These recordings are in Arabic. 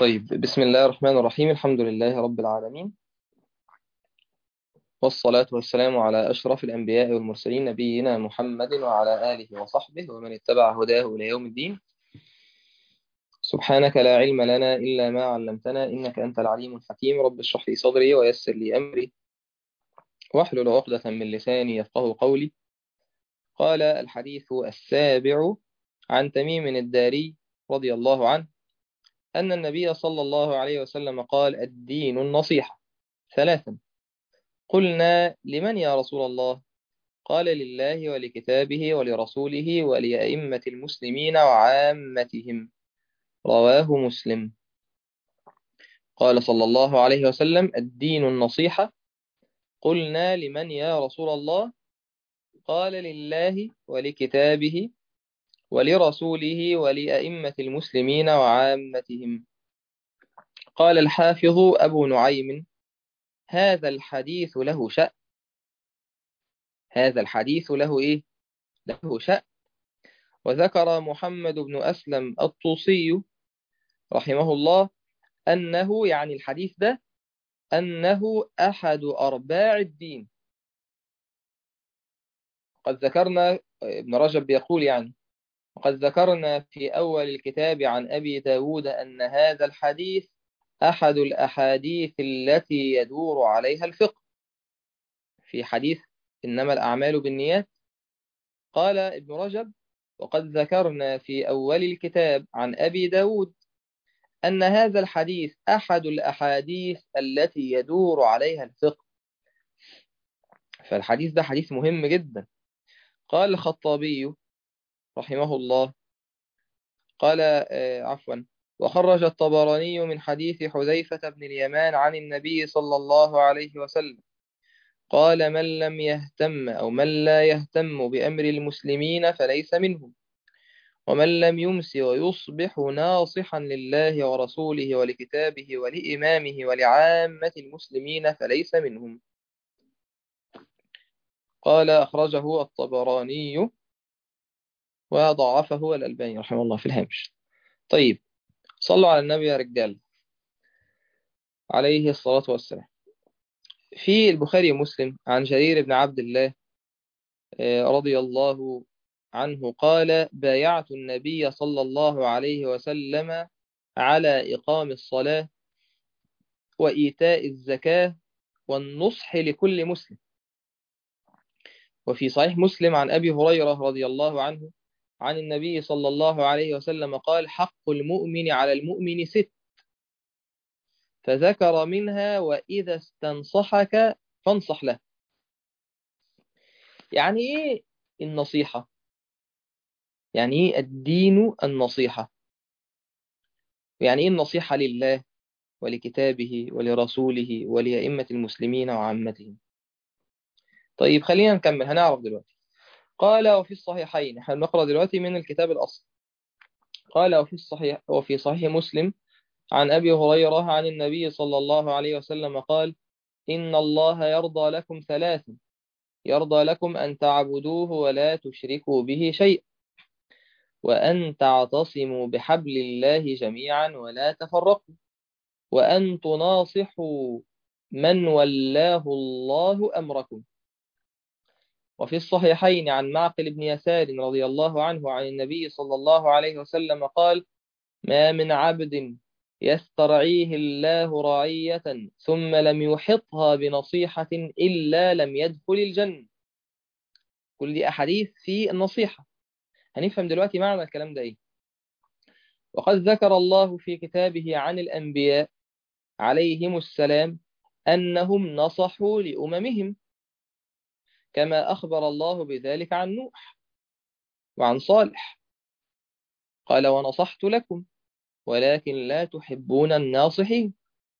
طيب، بسم الله الرحمن الرحيم. الحمد لله رب العالمين، والصلاة والسلام على أشرف الأنبياء والمرسلين، نبينا محمد وعلى آله وصحبه ومن اتبع هداه إلى يوم الدين. سبحانك لا علم لنا إلا ما علمتنا، إنك أنت العليم الحكيم. رب اشرح لي صدري ويسر لي أمري واحلل عقدة من لساني يفقه قولي. قال الحديث السابع عن تميم الداري رضي الله عنه أن النبي صلى الله عليه وسلم قال: الدين النصيحة ثلاثا. قلنا: لمن يا رسول الله؟ قال: لله ولكتابه ولرسوله ولأئمة المسلمين وعامتهم. رواه مسلم. قال صلى الله عليه وسلم: الدين النصيحة. قلنا: لمن يا رسول الله؟ قال: لله ولكتابه ولرسوله ولأئمة المسلمين وعامتهم. قال الحافظ أبو نعيم: هذا الحديث له شأن. هذا الحديث له إيه؟ له شأن. وذكر محمد بن أسلم الطوسي رحمه الله أنه، يعني الحديث ده، أنه أحد أرباع الدين. قد ذكرنا، ابن رجب بيقول يعني: وقد ذكرنا في أول الكتاب عن أبي داود أن هذا الحديث أحد الأحاديث التي يدور عليها الفقه. في حديث إنما الأعمال بالنيات، قال ابن رجب: وقد ذكرنا في أول الكتاب عن أبي داود أن هذا الحديث أحد الأحاديث التي يدور عليها الفقه. فالحديث ده حديث مهم جدا. قال الخطابي رحمه الله، قال عفوا: وخرج الطبراني من حديث حذيفة بن اليمان عن النبي صلى الله عليه وسلم قال: من لم يهتم أو من لا يهتم بأمر المسلمين فليس منهم، ومن لم يمس ويصبح ناصحا لله ورسوله ولكتابه ولإمامه ولعامة المسلمين فليس منهم. قال: أخرجه الطبراني وضعفه الألباني رحمه الله في الهامش. طيب، صلوا على النبي يا رجال عليه الصلاة والسلام. في البخاري ومسلم عن جرير بن عبد الله رضي الله عنه قال: بايعت النبي صلى الله عليه وسلم على إقام الصلاة وإيتاء الزكاة والنصح لكل مسلم. وفي صحيح مسلم عن أبي هريرة رضي الله عنه عن النبي صلى الله عليه وسلم قال: حق المؤمن على المؤمن ست، فذكر منها: وإذا استنصحك فانصح له. يعني إيه النصيحة؟ يعني إيه الدين النصيحة؟ يعني إيه النصيحة لله ولكتابه ولرسوله ولأئمة المسلمين وعامتهم؟ طيب، خلينا نكمل هنعرف دلوقتي. قال: وفي الصحيحين، احنا بنقرأ دلوقتي من الكتاب الأصل. قال: وفي صحيح مسلم عن أبي هريرة عن النبي صلى الله عليه وسلم قال: إن الله يرضى لكم ثلاث: يرضى لكم أن تعبدوه ولا تشركوا به شيئا، وأن تعتصموا بحبل الله جميعا ولا تفرقوا، وأن تناصحوا من ولاه الله أمركم. وفي الصحيحين عن معقل بن يسار رضي الله عنه عن النبي صلى الله عليه وسلم قال: ما من عبد يسترعيه الله رعية ثم لم يحطها بنصيحة إلا لم يدخل الجنة. كل دي أحاديث في النصيحة. هنفهم دلوقتي معنى الكلام ده إيه. وقد ذكر الله في كتابه عن الأنبياء عليهم السلام أنهم نصحوا لأممهم، كما أخبر الله بذلك عن نوح وعن صالح. قال: ونصحت لكم ولكن لا تحبون الناصحين.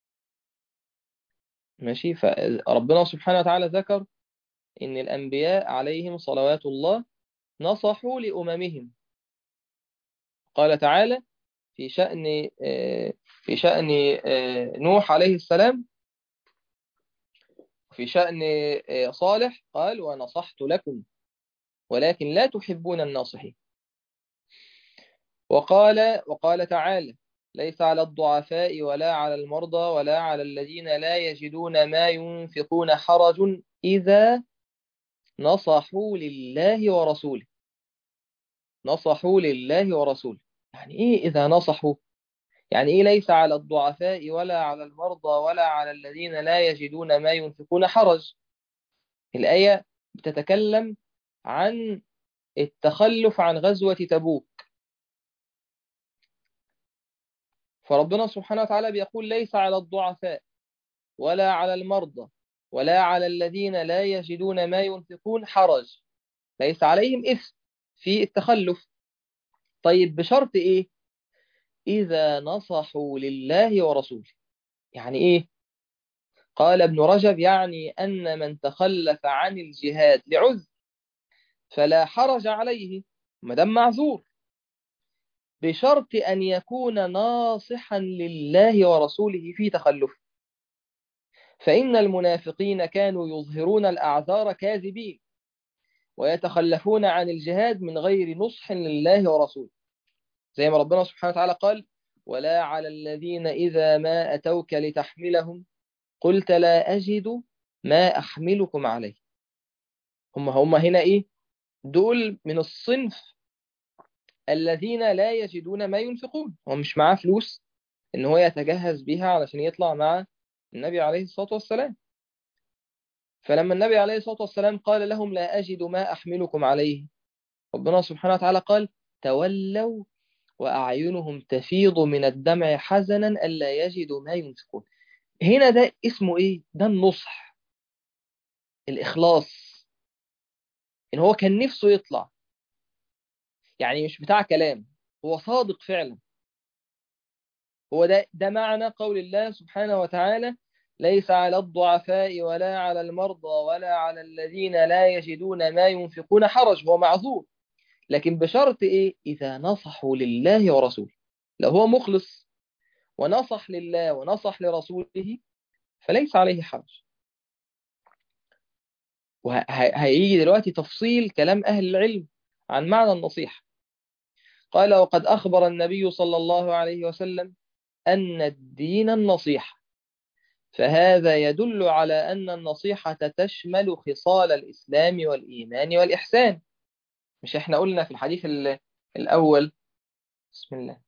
ماشي. فربنا سبحانه وتعالى ذكر إن الأنبياء عليهم صلوات الله نصحوا لأممهم. قال تعالى في شأن في شأن نوح عليه السلام، في شأن صالح قال: ونصحت لكم ولكن لا تحبون الناصحين. وقال تعالى ليس على الضعفاء ولا على المرضى ولا على الذين لا يجدون ما ينفقون حرج إذا نصحوا لله ورسوله. نصحوا لله ورسوله يعني إيه إذا نصحوا؟ يعني إيه ليس على الضعفاء ولا على المرضى ولا على الذين لا يجدون ما ينفقون حرج؟ الآية بتتكلم عن التخلف عن غزوة تبوك. فربنا سبحانه وتعالى بيقول ليس على الضعفاء ولا على المرضى ولا على الذين لا يجدون ما ينفقون حرج، ليس عليهم إثم في التخلف. طيب بشرط إيه؟ إذا نصحوا لله ورسوله. يعني إيه؟ قال ابن رجب يعني أن من تخلف عن الجهاد لعذر فلا حرج عليه ما دام معذور، بشرط أن يكون ناصحا لله ورسوله في تخلفه. فإن المنافقين كانوا يظهرون الأعذار كاذبين ويتخلفون عن الجهاد من غير نصح لله ورسوله، زي ما ربنا سبحانه وتعالى قال: ولا على الذين إذا ما أتوك لتحملهم قلت لا أجد ما أحملكم عليه. هم هنا إيه؟ دول من الصنف الذين لا يجدون ما ينفقون، هو مش معاه فلوس إن هو يتجهز بيها علشان يطلع مع النبي عليه الصلاة والسلام. فلما النبي عليه الصلاة والسلام قال لهم لا أجد ما أحملكم عليه، ربنا سبحانه وتعالى قال: تولوا وأعينهم تفيض من الدمع حزنا ألا يجدوا ما ينفقون. هنا ده اسمه إيه؟ ده النصح، الإخلاص، إن هو كان نفسه يطلع، يعني مش بتاع كلام، هو صادق فعلا. هو ده معنى قول الله سبحانه وتعالى: ليس على الضعفاء ولا على المرضى ولا على الذين لا يجدون ما ينفقون حرج. هو معذور، لكن بشرط إيه؟ إذا نصحوا لله ورسوله. لو هو مخلص ونصح لله ونصح لرسوله فليس عليه حرج. وهيجي دلوقتي تفصيل كلام أهل العلم عن معنى النصيحة. قال: وقد أخبر النبي صلى الله عليه وسلم أن الدين النصيحة، فهذا يدل على أن النصيحة تشمل خصال الإسلام والإيمان والإحسان. مش إحنا قلنا في الحديث الأول، بسم الله،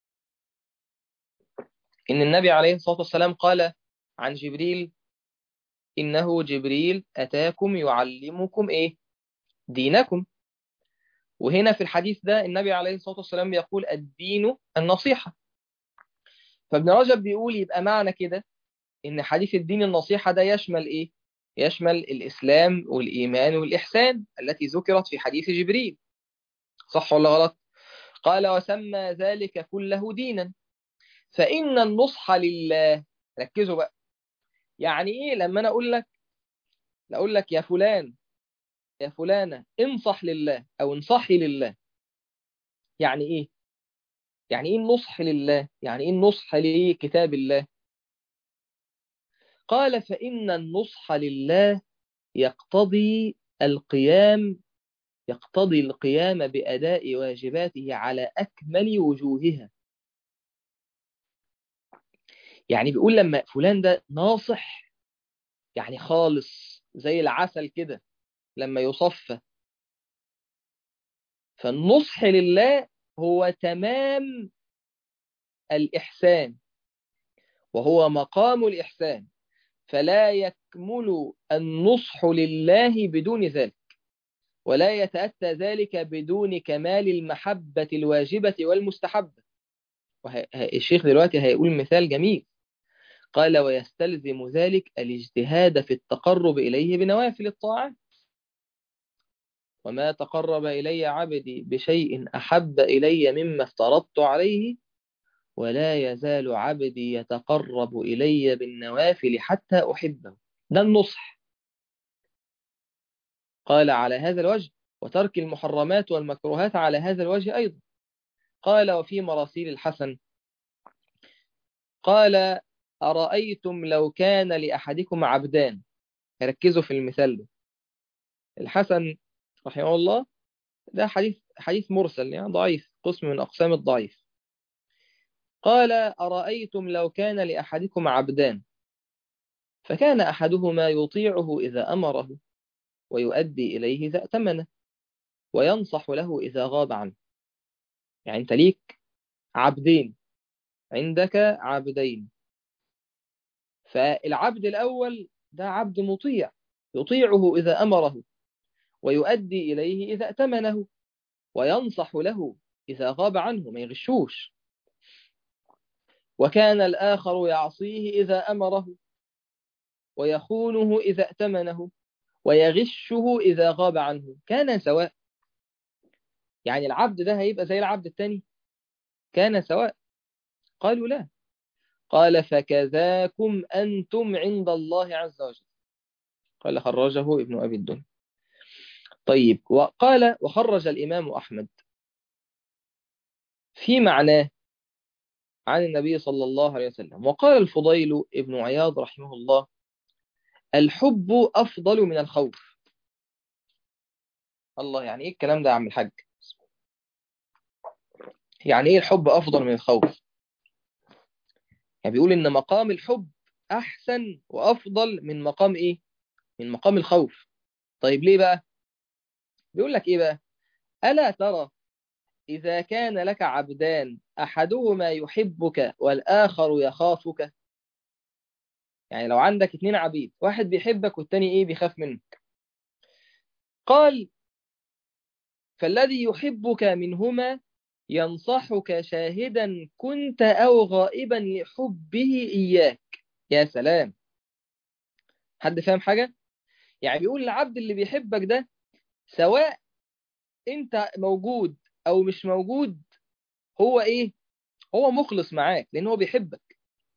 إن النبي عليه الصلاة والسلام قال عن جبريل: إنه جبريل أتاكم يعلمكم إيه؟ دينكم. وهنا في الحديث ده النبي عليه الصلاة والسلام يقول: الدين النصيحة. فابن رجب بيقول يبقى معنى كده إن حديث الدين النصيحة ده يشمل إيه؟ يشمل الإسلام والإيمان والإحسان التي ذكرت في حديث جبريل. صح ولا غلط؟ قال: وسمى ذلك كله دينا. فإن النصح لله، ركزوا بقى، يعني إيه لما أنا أقول لك يا فلان يا فلانة انصح لله أو انصحي لله، يعني إيه؟ يعني إيه النصح لله؟ يعني إيه النصح لكتاب الله؟ قال: فإن النصح لله يقتضي القيام يقتضي القيام بأداء واجباته على أكمل وجوهها. يعني بيقول لما فلان ده ناصح، يعني خالص زي العسل كده لما يصفى. فالنصح لله هو تمام الإحسان، وهو مقام الإحسان، فلا يكمل النصح لله بدون ذلك، ولا يتأتى ذلك بدون كمال المحبة الواجبة والمستحبة. الشيخ دلوقتي هيقول مثال جميل. قال: ويستلزم ذلك الاجتهاد في التقرب إليه بنوافل الطاعات. وما تقرب إلي عبدي بشيء أحب إلي مما افترضت عليه ولا يزال عبدي يتقرب إلي بالنوافل حتى أحبه. ده النصح. قال: على هذا الوجه، وترك المحرمات والمكروهات على هذا الوجه أيضا. قال: وفي مراسيل الحسن قال: أرأيتم لو كان لأحدكم عبدان. ركزوا في المثال ده. الحسن رحمه الله ده حديث مرسل، يعني ضعيف، قسم من أقسام الضعيف. قال أرأيتم لو كان لأحدكم عبدان فكان أحدهما يطيعه إذا أمره ويؤدي إليه إذا ائتمنه وينصح له إذا غاب عنه. يعني أنت ليك عبدين، عندك عبدين، فالعبد الأول ده عبد مطيع، يطيعه إذا أمره ويؤدي إليه إذا ائتمنه وينصح له إذا غاب عنه، ما يغشوش. وكان الآخر يعصيه إذا أمره ويخونه إذا ائتمنه ويغشه إذا غاب عنه، كان سواء. يعني العبد ده هيبقى زي العبد التاني؟ كان سواء. قالوا لا. قال فكذاكم أنتم عند الله عز وجل. قال خرجه ابن أبي الدنيا. طيب، وقال وخرج الإمام أحمد في معناه عن النبي صلى الله عليه وسلم. وقال الفضيل ابن عياض رحمه الله: الحب أفضل من الخوف. الله، يعني إيه الكلام ده يا عم الحاج؟ يعني إيه الحب أفضل من الخوف؟ يعني بيقول إن مقام الحب أحسن وأفضل من مقام إيه؟ من مقام الخوف. طيب ليه بقى؟ بيقول لك إيه بقى؟ ألا ترى إذا كان لك عبدان أحدهما يحبك والآخر يخافك. يعني لو عندك اتنين عبيد، واحد بيحبك والتاني إيه؟ بيخاف منك. قال فالذي يحبك منهما ينصحك شاهدا كنت أو غائبا لحبه إياك. يا سلام، حد فاهم حاجة؟ يعني بيقول العبد اللي بيحبك ده سواء انت موجود او مش موجود، هو ايه؟ هو مخلص معاك لان هو بيحبك.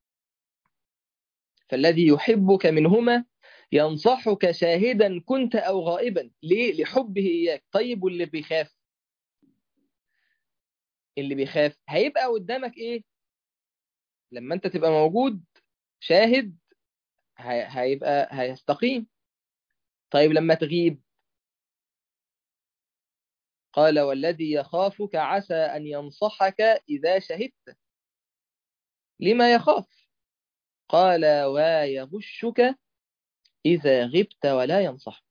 فالذي يحبك منهما ينصحك شاهدا كنت او غائبا، ليه؟ لحبه اياك. طيب واللي بيخاف؟ اللي بيخاف هيبقى قدامك ايه لما انت تبقى موجود شاهد؟ هيبقى هيستقيم. طيب لما تغيب؟ قال والذي يخافك عسى أن ينصحك إذا شهدت. لما يخاف؟ قال ويغشك إذا غبت ولا ينصحك.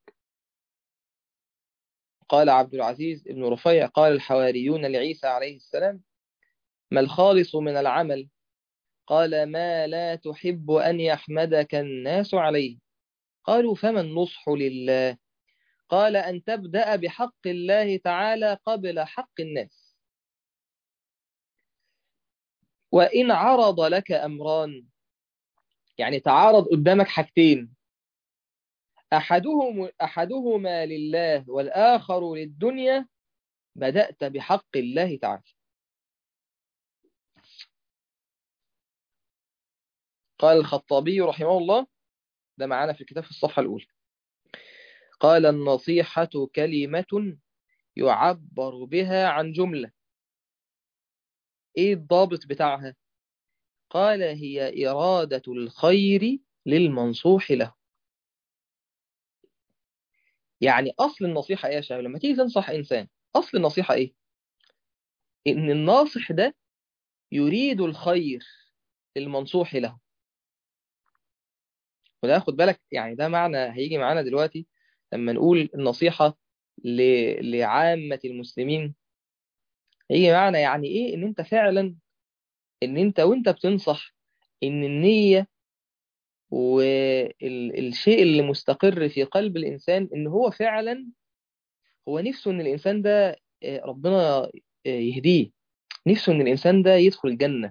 قال عبد العزيز بن رفيع: قال الحواريون لعيسى عليه السلام: ما الخالص من العمل؟ قال ما لا تحب أن يحمدك الناس عليه. قالوا فما النصح لله؟ قال أن تبدأ بحق الله تعالى قبل حق الناس. وإن عرض لك أمران، يعني تعارض قدامك حاجتين، أحدهما لله والآخر للدنيا، بدأت بحق الله تعالى. قال الخطابي رحمه الله، ده معانا في الكتاب في الصفحة الأولى: قال النصيحة كلمة يعبر بها عن جملة. إيه الضابط بتاعها؟ قال هي إرادة الخير للمنصوح له. يعني أصل النصيحة إيه يا شباب؟ لما تيجي تنصح إنسان، أصل النصيحة إيه؟ إن الناصح ده يريد الخير للمنصوح له. وده خد بالك، يعني ده معنى هيجي معانا دلوقتي لما نقول النصيحة لعامة المسلمين. هيجي معانا يعني إيه إن أنت فعلا، إن أنت وأنت بتنصح، إن النية والشيء اللي مستقر في قلب الإنسان إن هو فعلا هو نفسه إن الإنسان ده ربنا يهديه، نفسه إن الإنسان ده يدخل الجنة.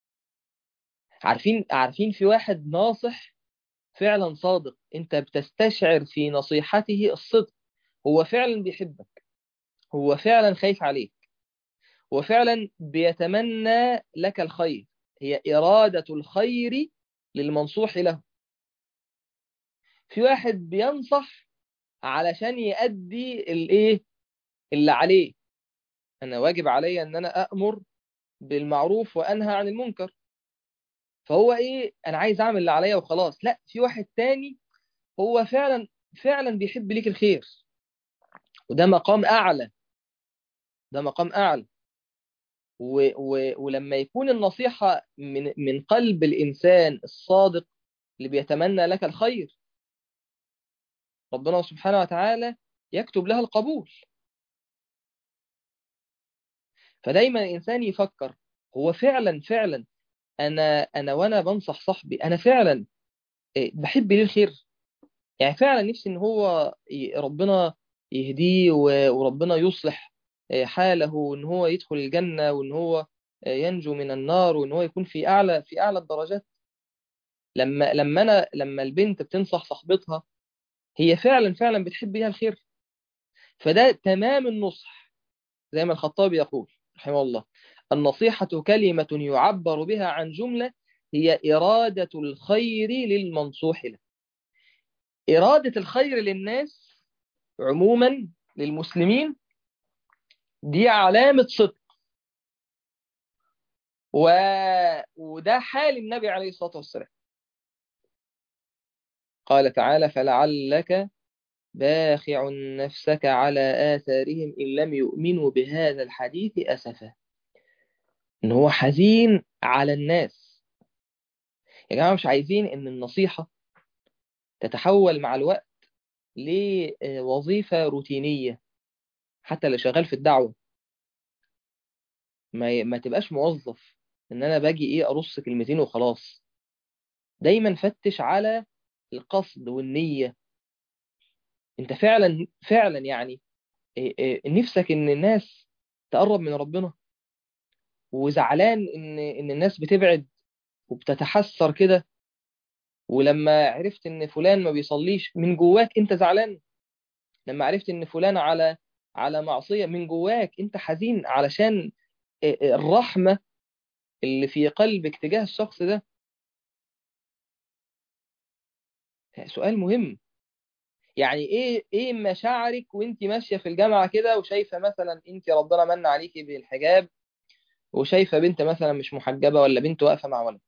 عارفين في واحد ناصح فعلا صادق، أنت بتستشعر في نصيحته الصدق. هو فعلا بيحبك، هو فعلا خايف عليك، هو فعلا بيتمنى لك الخير. هي إرادة الخير للمنصوح له. في واحد بينصح علشان يأدي الايه اللي عليه. انا واجب عليا ان انا أأمر بالمعروف وانهى عن المنكر، فهو ايه، انا عايز اعمل اللي عليا وخلاص. لا، في واحد تاني هو فعلا بيحب ليك الخير، وده مقام اعلى، ده مقام اعلى. ولما يكون النصيحة من قلب الإنسان الصادق اللي بيتمنى لك الخير، ربنا سبحانه وتعالى يكتب لها القبول. فدايما الإنسان يفكر، هو فعلا أنا وأنا بنصح صاحبي أنا فعلا بحب ليه الخير؟ يعني فعلا نفسي إن هو ربنا يهديه وربنا يصلح حاله، وإن هو يدخل الجنة، وإن هو ينجو من النار، وإن هو يكون في أعلى الدرجات. لما البنت بتنصح صاحبتها، هي فعلا بتحب ليها الخير. فده تمام النصح، زي ما الخطابي يقول رحمه الله: النصيحة كلمة يعبر بها عن جملة هي إرادة الخير للمنصوح له. إرادة الخير للناس عموما، للمسلمين، دي علامة صدق. و... وده حال النبي عليه الصلاة والسلام. قال تعالى: فلعلك باخع نفسك على آثارهم إن لم يؤمنوا بهذا الحديث أسفا. إن هو حزين على الناس. يا جماعة، مش عايزين إن النصيحة تتحول مع الوقت لوظيفة روتينية. حتى اللي شغال في الدعوة ما تبقاش موظف، إن أنا باجي أرص كلمتين وخلاص. دايما فتش على القصد والنية. أنت فعلا يعني نفسك إن الناس تقرب من ربنا، وزعلان إن الناس بتبعد وبتتحسر كده. ولما عرفت إن فلان ما بيصليش، من جواك أنت زعلان. لما عرفت إن فلان على معصية، من جواك أنت حزين علشان الرحمة اللي في قلبك تجاه الشخص ده. سؤال مهم. يعني ايه مشاعرك وانت ماشية في الجامعة كده، وشايفة مثلا انت ربنا من عليكي بالحجاب، وشايفة بنت مثلا مش محجبة، ولا بنت واقفة مع ولد؟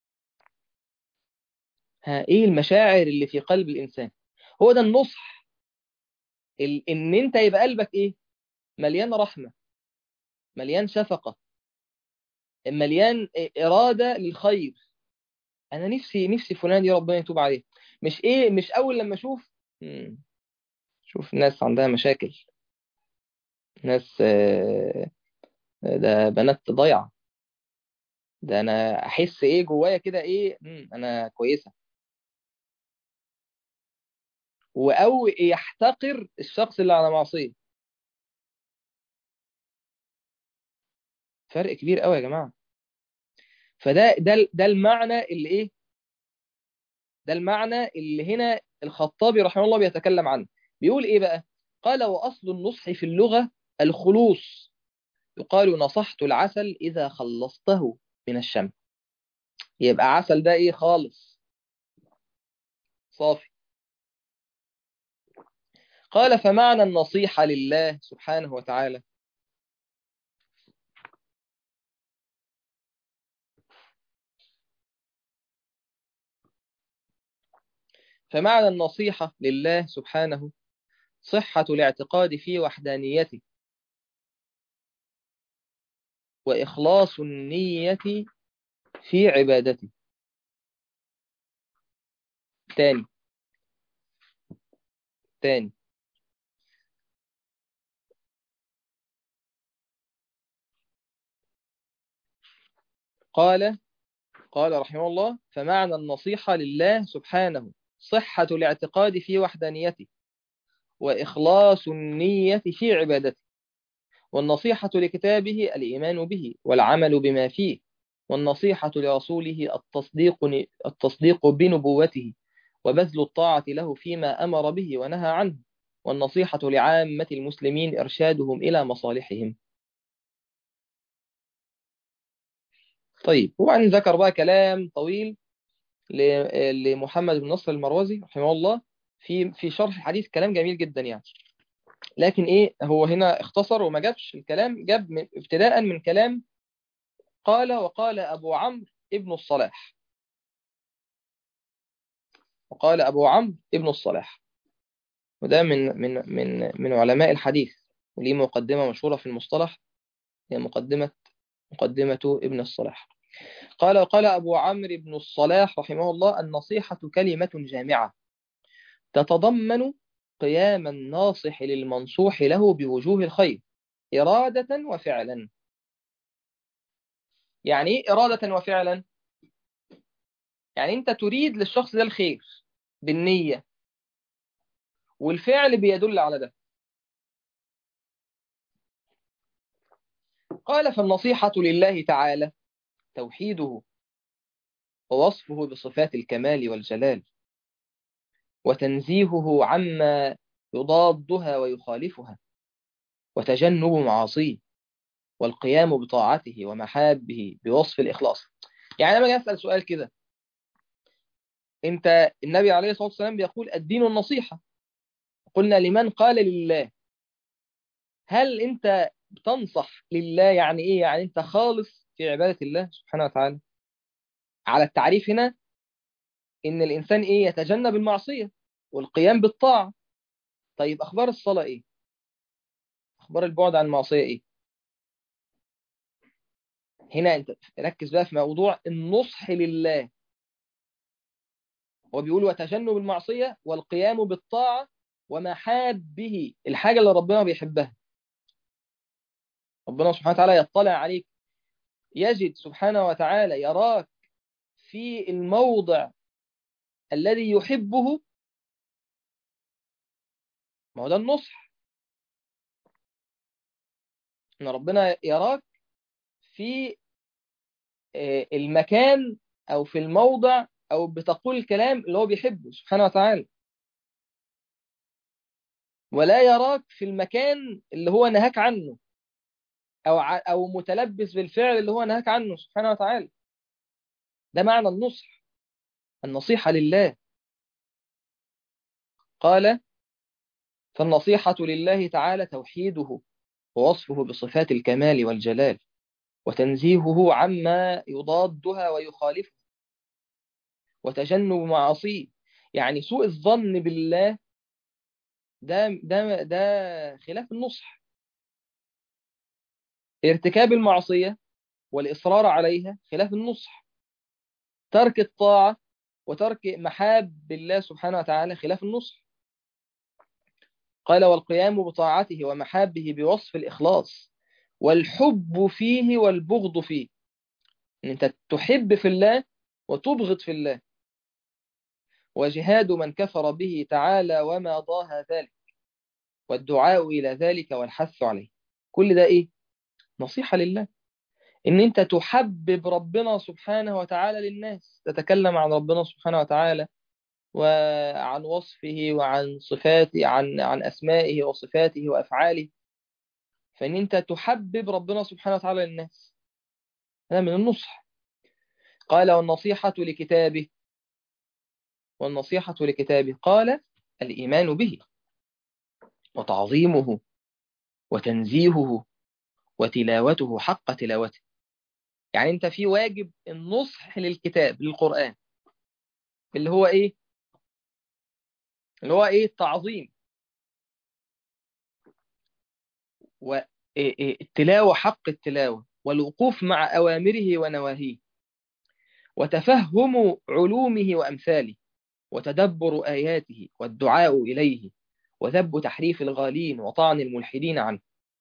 ايه المشاعر اللي في قلب الانسان؟ هو ده النصح. ان انت يبقى قلبك مليان رحمة، مليان شفقة، مليان إرادة للخير. انا نفسي فلان دي ربنا يتوب عليه. مش اول لما اشوف شوف ناس عندها مشاكل، ناس ده بنات ضايعة، ده انا احس جوايا كده انا كويسة. او يحتقر الشخص اللي على معصية. فرق كبير قوي يا جماعة. فده المعنى اللي ده المعنى اللي هنا الخطابي رحمه الله بيتكلم عنه. بيقول بقى؟ قال: واصل النصح في اللغة الخلوص. يقال: نصحت العسل إذا خلصته من الشمس. يبقى عسل ده خالص، صافي. قال: فمعنى النصيحة لله سبحانه وتعالى فمعنى النصيحة لله سبحانه صحة الاعتقاد في وحدانيته، وإخلاص النية في عبادته. تاني تاني. قال رحمه الله: فمعنى النصيحة لله سبحانه صحة الاعتقاد في وحدانيته، وإخلاص النية في عبادته. والنصيحة لكتابه الإيمان به والعمل بما فيه. والنصيحة لرسوله التصديق بنبوته، وبذل الطاعة له فيما أمر به ونهى عنه. والنصيحة لعامة المسلمين إرشادهم إلى مصالحهم. طيب، وبعدين ذكر بقى كلام طويل لمحمد بن نصر المروزي رحمه الله في شرح الحديث. كلام جميل جدا يعني. لكن هو هنا اختصر وما جابش الكلام، جاب ابتداء من كلام وقال أبو عمرو ابن الصلاح. وقال أبو عمرو ابن الصلاح، وده من علماء الحديث، وليه مقدمة مشهورة في المصطلح، هي مقدمة مقدمة ابن الصلاح. وقال أبو عمرو بن الصلاح رحمه الله: النصيحة كلمة جامعة تتضمن قيام الناصح للمنصوح له بوجوه الخير إرادة وفعلا. يعني إيه إرادة وفعلا؟ يعني أنت تريد للشخص ده الخير بالنية، والفعل بيدل على ده. قال: فالنصيحة لله تعالى توحيده ووصفه بصفات الكمال والجلال، وتنزيهه عما يضادها ويخالفها، وتجنب معاصيه، والقيام بطاعته ومحابه بوصف الإخلاص. يعني أنا باجي أسأل سؤال كده، أنت النبي عليه الصلاة والسلام بيقول الدين النصيحة، قلنا لمن؟ قال لله. هل أنت بتنصح لله؟ يعني إيه؟ يعني أنت خالص في عبادة الله سبحانه وتعالى. على التعريف هنا إن الإنسان إيه؟ يتجنب المعصية والقيام بالطاعة. طيب أخبار الصلاة إيه؟ أخبار البعد عن المعصية إيه؟ هنا أنت ركز بقى في موضوع النصح لله. هو بيقول وتجنب المعصية والقيام بالطاعة ومحابه، الحاجة اللي ربنا بيحبها. ربنا سبحانه وتعالى يطلع عليك، يجد سبحانه وتعالى يراك في الموضع الذي يحبه. ما هو ده النصح، ان ربنا يراك في المكان او في الموضع، او بتقول الكلام اللي هو بيحبه سبحانه وتعالى، ولا يراك في المكان اللي هو نهاك عنه، او متلبس بالفعل اللي هو نهاك عنه سبحانه وتعالى. ده معنى النصح، النصيحة لله. قال: فالنصيحة لله تعالى توحيده ووصفه بصفات الكمال والجلال، وتنزيهه عما يضادها ويخالفه، وتجنب معاصيه. يعني سوء الظن بالله ده خلاف النصح. ارتكاب المعصية والإصرار عليها خلاف النصح. ترك الطاعة وترك محاب الله سبحانه وتعالى خلاف النصح. قال: والقيام بطاعته ومحابه بوصف الإخلاص، والحب فيه والبغض فيه، إن أنت تحب في الله وتبغض في الله. وجهاد من كفر به تعالى وما ضاها ذلك، والدعاء إلى ذلك والحث عليه. كل ده إيه؟ نصيحة لله. إن أنت تحبب ربنا سبحانه وتعالى للناس، تتكلم عن ربنا سبحانه وتعالى وعن وصفه وعن صفاته، عن أسمائه وصفاته وأفعاله. فإن أنت تحبب ربنا سبحانه وتعالى للناس، هذا من النصح. قال: والنصيحة لكتابه قال: الإيمان به وتعظيمه وتنزيهه وتلاوته حق تلاوته. يعني أنت في واجب النصح للكتاب، للقرآن، اللي هو إيه؟ اللي هو إيه؟ التعظيم والتلاوة حق التلاوة، والوقوف مع أوامره ونواهيه، وتفهم علومه وأمثاله، وتدبر آياته، والدعاء إليه، وذب تحريف الغالين وطعن الملحدين عنه.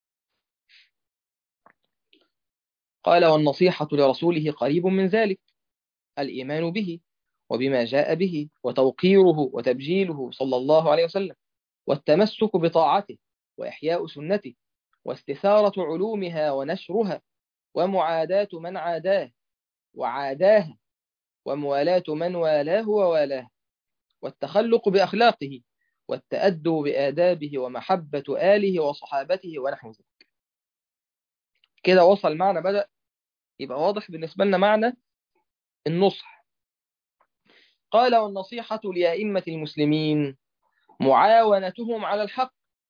قال: والنصيحة لرسوله قريب من ذلك، الإيمان به وبما جاء به، وتوقيره وتبجيله صلى الله عليه وسلم، والتمسك بطاعته، وإحياء سنته، واستثارة علومها ونشرها، ومعاداة من عاداه وعاداها، وموالاة من والاه ووالاه، والتخلق بأخلاقه، والتأدب بآدابه، ومحبة آله وصحابته ونحو ذلك. كده وصل معنى، بدأ يبقى واضح بالنسبة لنا معنى النصح. قال: والنصيحة لأئمة المسلمين معاونتهم على الحق،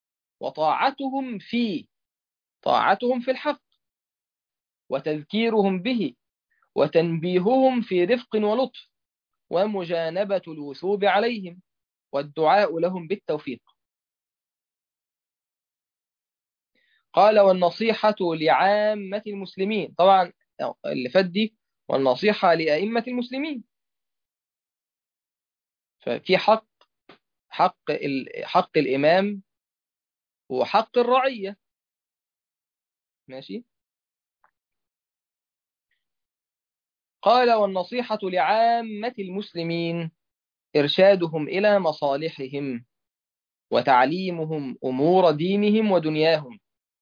طاعتهم في الحق، وتذكيرهم به، وتنبيههم في رفق ولطف، ومجانبة الوثوب عليهم، والدعاء لهم بالتوفيق. قال والنصيحة لعامة المسلمين، طبعا اللي فات دي والنصيحة لأئمة المسلمين. ففي حق الإمام وحق الرعية. ماشي. قال والنصيحة لعامة المسلمين إرشادهم إلى مصالحهم وتعليمهم أمور دينهم ودنياهم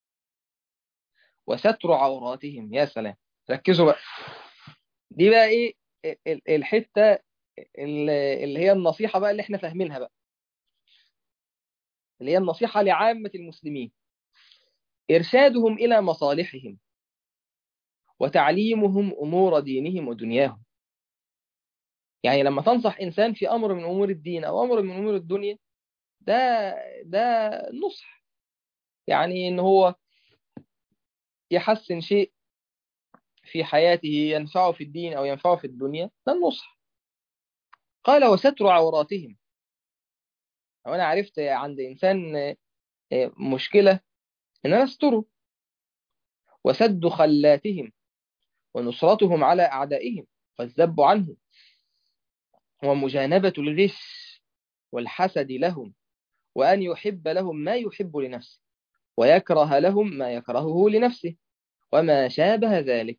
وستر عوراتهم. يا سلام، ركزوا بقى. دي بقى إيه الحتة اللي هي النصيحة بقى اللي احنا فاهمينها بقى، اللي هي النصيحة لعامة المسلمين. إرشادهم إلى مصالحهم وتعليمهم أمور دينهم ودنياهم. يعني لما تنصح إنسان في أمر من أمور الدين أو أمر من أمور الدنيا، ده ده نصح. يعني إن هو يحسن شيء في حياته ينفعه في الدين أو ينفعه في الدنيا، ده النصح. قال وستر عوراتهم. لو أنا عرفت عند إنسان مشكلة، إن أنا أستره. وسد خلاتهم ونصرتهم على أعدائهم والذب عنهم ومجانبة الغش والحسد لهم، وأن يحب لهم ما يحب لنفسه ويكره لهم ما يكرهه لنفسه وما شابه ذلك.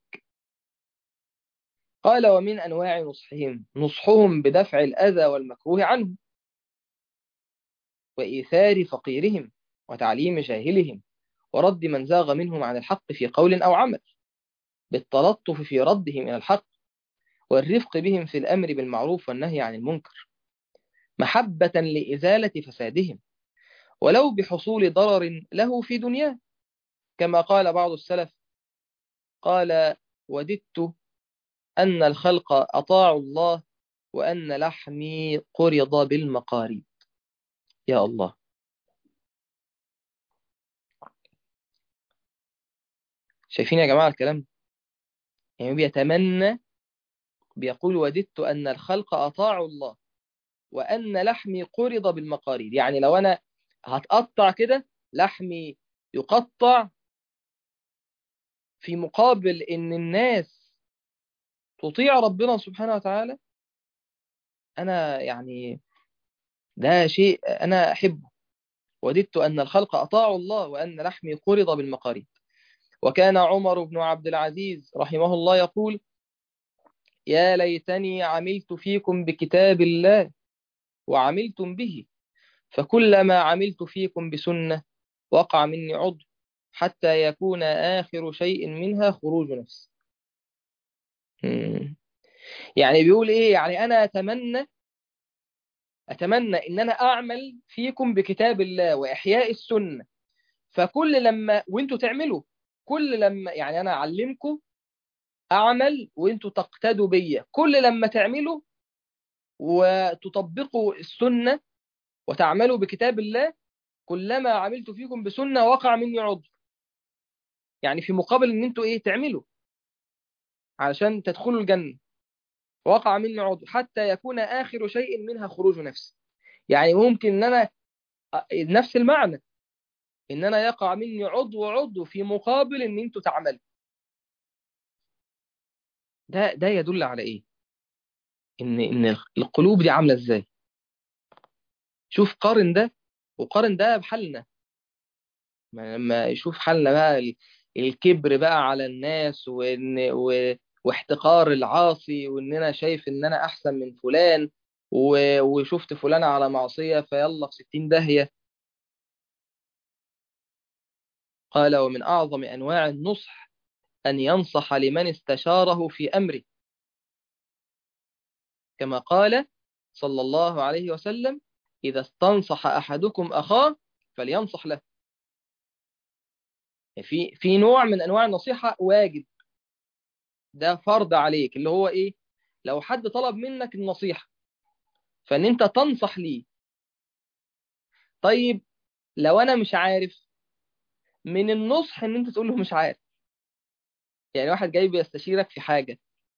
قال ومن أنواع نصحهم نصحهم بدفع الأذى والمكروه عنهم وإيثار فقيرهم وتعليم جاهلهم ورد من زاغ منهم عن الحق في قول أو عمل بالتلطف في ردهم إلى الحق والرفق بهم في الأمر بالمعروف والنهي عن المنكر محبة لإزالة فسادهم ولو بحصول ضرر له في دنياه. كما قال بعض السلف، قال وددت أن الخلق أطاعوا الله وأن لحمي قرض بالمقاريض. يا الله. شايفين يا جماعة الكلام؟ يعني بيتمنى، بيقول وددت أن الخلق أطاعوا الله وأن لحمي قرض بالمقاريض. يعني لو أنا هتقطع كده، لحمي يقطع في مقابل إن الناس تطيع ربنا سبحانه وتعالى، أنا يعني ده شيء أنا أحبه. وددت أن الخلق أطاعوا الله وأن لحمي قرض بالمقاريض. وكان عمر بن عبد العزيز رحمه الله يقول يا ليتني عملت فيكم بكتاب الله وعملتم به، فكلما عملت فيكم بسنة وقع مني عضو حتى يكون آخر شيء منها خروج نفس. مم. يعني بيقول إيه؟ يعني أنا أتمنى إن أنا أعمل فيكم بكتاب الله وإحياء السنة، فكل لما وانتوا تعملوا، كل لما يعني أنا أعلمكم أعمل وانتوا تقتدوا بيا، كل لما تعملوا وتطبقوا السنة وتعملوا بكتاب الله، كلما عملت فيكم بسنة وقع مني عضو. يعني في مقابل ان انتوا ايه تعملوا علشان تدخلوا الجنة، وقع مني عضو حتى يكون آخر شيء منها خروج نفس. يعني ممكن ان انا نفس المعنى، ان انا يقع مني عضو في مقابل ان انتوا تعملوا. ده يدل على ايه؟ ان القلوب دي عاملة ازاي. شوف قارن ده وقارن ده بحالنا. لما يشوف حالنا بقى الكبر بقى على الناس واحتقار العاصي، وان انا شايف ان انا احسن من فلان وشفت فلان على معصية فيلا في 60 داهية. قال ومن أعظم أنواع النصح أن ينصح لمن استشاره في أمره، كما قال صلى الله عليه وسلم إذا استنصح أحدكم أخاه فلينصح له. في نوع من أنواع النصيحة واجب، ده فرض عليك، اللي هو إيه؟ لو حد طلب منك النصيحة فإن أنت تنصح ليه. طيب لو أنا مش عارف، من النصح إن أنت تقول له مش عارف. يعني واحد جاي بيستشيرك في حاجة،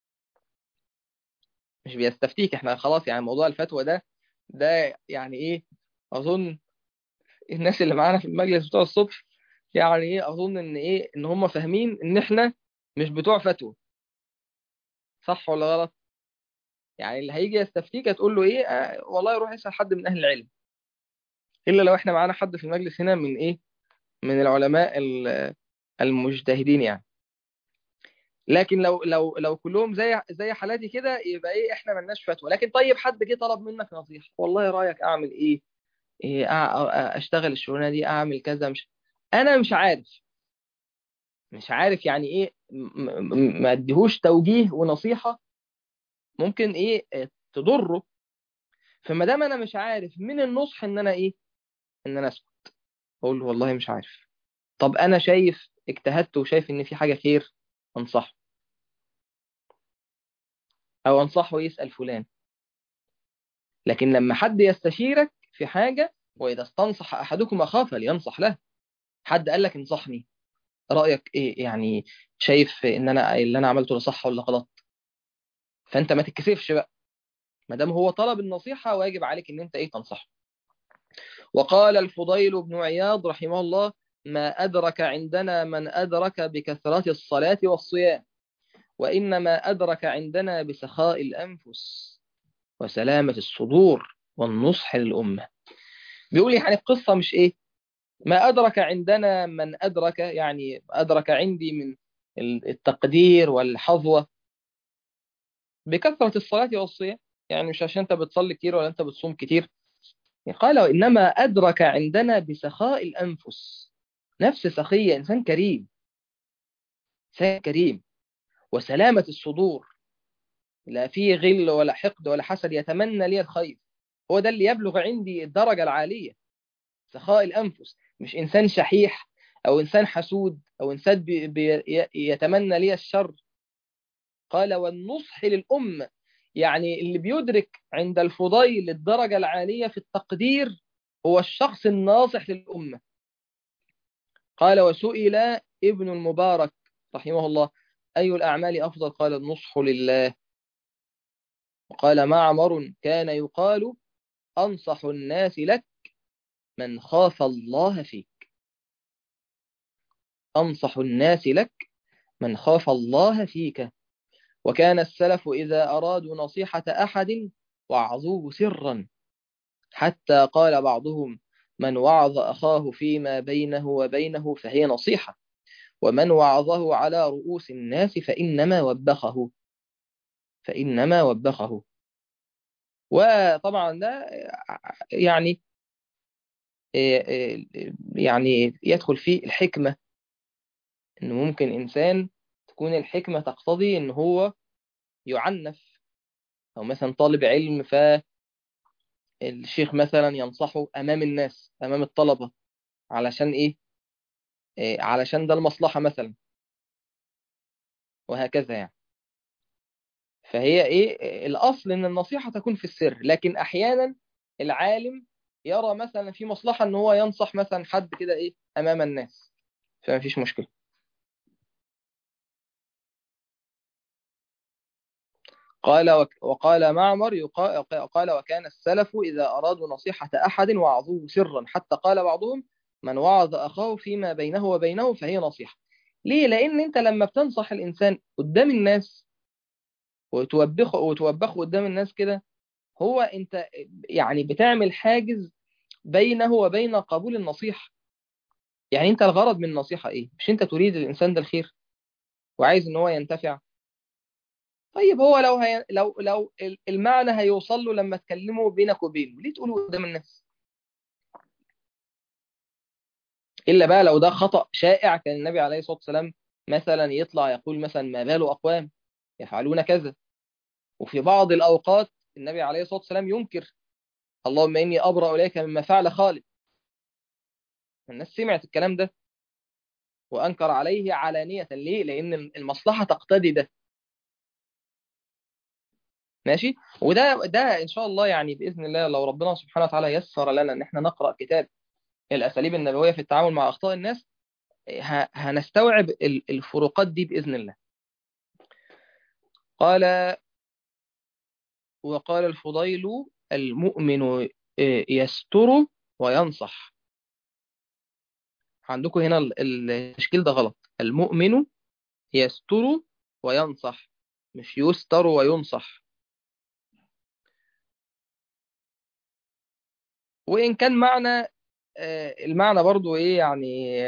مش بيستفتيك، احنا خلاص يعني موضوع الفتوى ده يعني ايه، اظن الناس اللي معانا في المجلس بتوع الصبح يعني ايه، اظن ان ايه، ان هم فاهمين ان احنا مش بتوع فتوى. صح ولا غلط؟ يعني اللي هيجي يستفتيك هتقول له ايه؟ والله روح اسال حد من اهل العلم، الا لو احنا معانا حد في المجلس هنا من ايه، من العلماء المجتهدين يعني. لكن لو كلهم زي حالاتي كده، يبقى ايه، احنا ملناش فتوى. لكن طيب حد جه طلب منك نصيحه، والله رايك اعمل ايه، إيه اشتغل الشغلانه دي، اعمل كذا، مش انا مش عارف يعني ايه، ما اديهوش توجيه ونصيحه ممكن ايه تضره. فما دام انا مش عارف، من النصح ان انا ايه، ان انا اسكت، اقول له والله مش عارف. طب انا شايف اجتهدت وشايف ان في حاجه خير، انصحه، او انصحه يسال فلان. لكن لما حد يستشيرك في حاجه، واذا استنصح احدكم اخاه فلينصح له. حد قال لك انصحني، رايك ايه يعني، شايف ان انا اللي انا عملته ده صح ولا غلط؟ فانت ما تتكسفش بقى، ما دام هو طلب النصيحه، واجب عليك ان انت ايه، تنصحه. وقال الفضيل بن عياض رحمه الله: ما أدرك عندنا من أدرك بكثرة الصلاة والصيام، وإنما أدرك عندنا بسخاء الأنفس وسلامة الصدور والنصح للأمة. بيقول يعني القصة مش إيه، ما أدرك عندنا من أدرك، يعني أدرك عندي من التقدير والحظوة بكثرة الصلاة والصيام. يعني مش عشان أنت بتصلي كتير ولا أنت بتصوم كتير. قال وإنما أدرك عندنا بسخاء الأنفس، نفس سخية، إنسان كريم، إنسان كريم، وسلامة الصدور، لا فيه غل ولا حقد ولا حسد، يتمنى لي الخير. هو ده اللي يبلغ عندي الدرجة العالية، سخاء الأنفس. مش إنسان شحيح، أو إنسان حسود، أو إنسان يتمنى لي الشر. قال والنصح للأمة، يعني اللي بيدرك عند الفضيل الدرجة العالية في التقدير هو الشخص الناصح للأمة. قال وسئل ابن المبارك رحمه الله: أي الأعمال أفضل؟ قال النصح لله. وقال معمر: كان يقال أنصح الناس لك من خاف الله فيك. أنصح الناس لك من خاف الله فيك. وكان السلف إذا أرادوا نصيحة أحد وعظوه سرا، حتى قال بعضهم: من وعظ أخاه فيما بينه وبينه فهي نصيحة، ومن وعظه على رؤوس الناس فإنما وبخه. وطبعا ده يعني يعني يدخل فيه الحكمة، إنه ممكن إنسان تكون الحكمة تقتضي إن هو يعنف، أو مثلا طالب علم فالشيخ مثلا ينصحه أمام الناس، أمام الطلبة، علشان إيه؟ علشان ده المصلحة مثلا، وهكذا يعني. فهي إيه الأصل، إن النصيحة تكون في السر، لكن أحيانا العالم يرى مثلا في مصلحة إن هو ينصح مثلا حد كده إيه أمام الناس، فما فيش مشكلة. وقال معمر قال وكان السلف إذا أرادوا نصيحة أحد وعظوه سرا، حتى قال بعضهم: من وعظ أخاه فيما بينه وبينه فهي نصيحة. ليه؟ لأن أنت لما بتنصح الإنسان قدام الناس، وتوبخه قدام الناس كده، هو أنت يعني بتعمل حاجز بينه وبين قبول النصيحة. يعني أنت الغرض من النصيحة إيه؟ مش أنت تريد الإنسان ده الخير وعايز إن هو ينتفع؟ طيب هو لو المعنى هيوصل له لما تكلمه بينك وبينه، ليه تقوله قدام الناس؟ الا بقى لو ده خطأ شائع، كان النبي عليه الصلاة والسلام مثلا يطلع يقول مثلا: ما بال اقوام يفعلون كذا. وفي بعض الاوقات النبي عليه الصلاة والسلام ينكر: اللهم اني ابرأ اليك مما فعل خالد. الناس سمعت الكلام ده وانكر عليه علانية. ليه؟ لان المصلحة تقتضي ده. ماشي. وده ان شاء الله يعني باذن الله، لو ربنا سبحانه وتعالى يسر لنا ان احنا نقرأ كتاب الأساليب النبوية في التعامل مع أخطاء الناس، هنستوعب الفروقات دي بإذن الله. قال وقال الفضيل: المؤمن يستر وينصح، عندكم هنا التشكيل ده غلط. المؤمن يستر وينصح، مش يستر وينصح. وإن كان معنى المعنى برضو إيه يعني،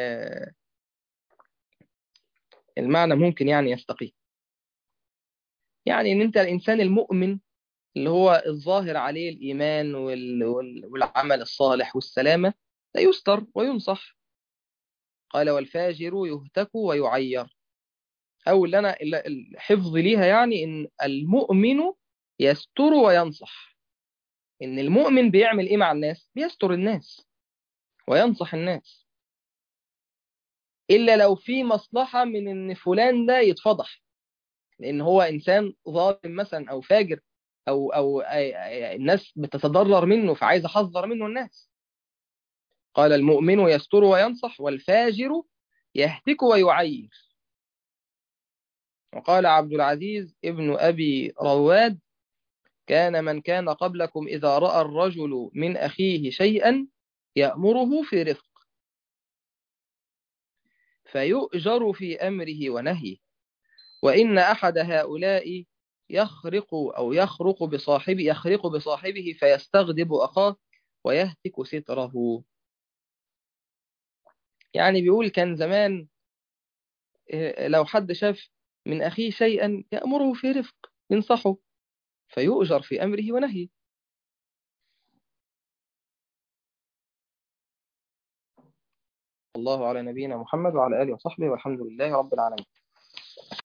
المعنى ممكن يعني يستقيم. يعني إن أنت الإنسان المؤمن اللي هو الظاهر عليه الإيمان والعمل الصالح والسلامة، لا يستر وينصح. قال والفاجر يهتك ويعير. أو اللي أنا الحفظ ليها يعني إن المؤمن يستر وينصح. إن المؤمن بيعمل إيه مع الناس؟ بيستر الناس وينصح الناس، إلا لو في مصلحة من إن فلان ده يتفضح، لأن هو إنسان ظالم مثلا أو فاجر، أو الناس بتتضرر منه فعايز أحذر منه الناس. قال المؤمن يستر وينصح والفاجر يهتك ويعير. وقال عبد العزيز ابن أبي رواد كان من كان قبلكم إذا رأى الرجل من أخيه شيئا يأمره في رفق فيؤجر في أمره ونهيه، وإن أحد هؤلاء يخرق بصاحبه فيستغضب أخاه ويهتك ستره. يعني بيقول كان زمان لو حد شاف من أخيه شيئا يأمره في رفق، ينصحه، فيؤجر في أمره ونهيه. الله على نبينا محمد وعلى آله وصحبه والحمد لله رب العالمين.